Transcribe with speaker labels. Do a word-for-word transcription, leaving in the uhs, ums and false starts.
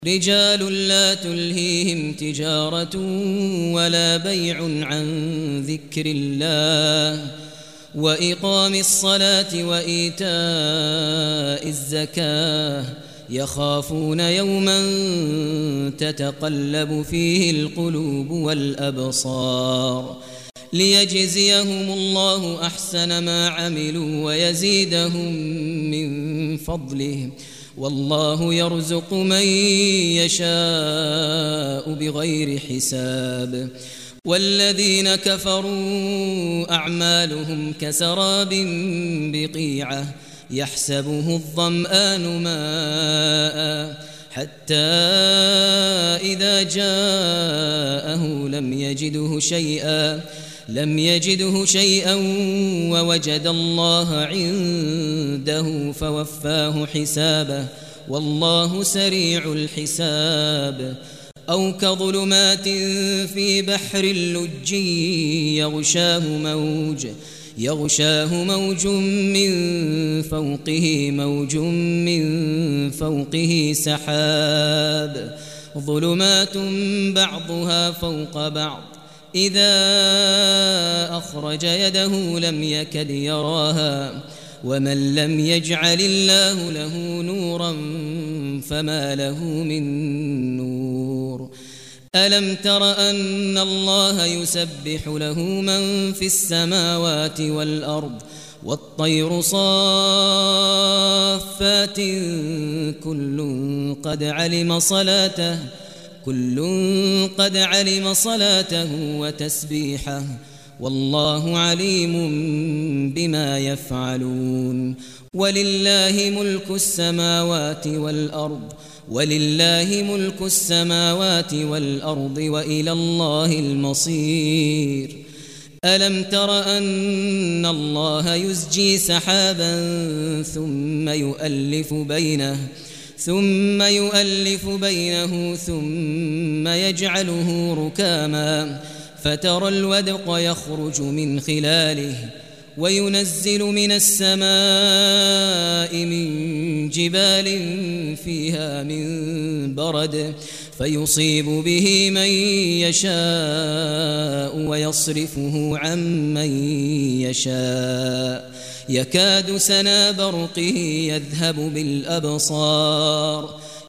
Speaker 1: رجال لا تلهيهم تجارة ولا بيع عن ذكر الله وإقام الصلاة وإيتاء الزكاة يخافون يوما تتقلب فيه القلوب والأبصار ليجزيهم الله أحسن ما عملوا ويزيدهم من فضله والله يرزق من يشاء بغير حساب. والذين كفروا أعمالهم كسراب بقيعة يحسبه الظمآن ماء حتى إذا جاءه لم يجده شيئا لم يجده شيئا ووجد الله عنده فوفاه حسابه والله سريع الحساب. أو كظلمات في بحر اللج يغشاه موج يغشاه موج من فوقه موج من فوقه سحاب ظلمات بعضها فوق بعض إذا أخرج يده لم يكد يراها ومن لم يجعل الله له نورا فما له من نور. ألم تر أن الله يسبح له من في السماوات والأرض والطير صافات كل قد علم صلاته كل قد علم صلاته وتسبيحه والله عليم بما يفعلون. ولله ملك السماوات والأرض ولله ملك السماوات والأرض وإلى الله المصير. ألم تر أن الله يزجي سحابا ثم يؤلف بينه ثم يؤلف بينه ثم يجعله ركاما فترى الودق يخرج من خلاله وينزل من السماء من جبال فيها من برد فيصيب به من يشاء ويصرفه عن من يشاء يكاد سنا برقه يذهب بالأبصار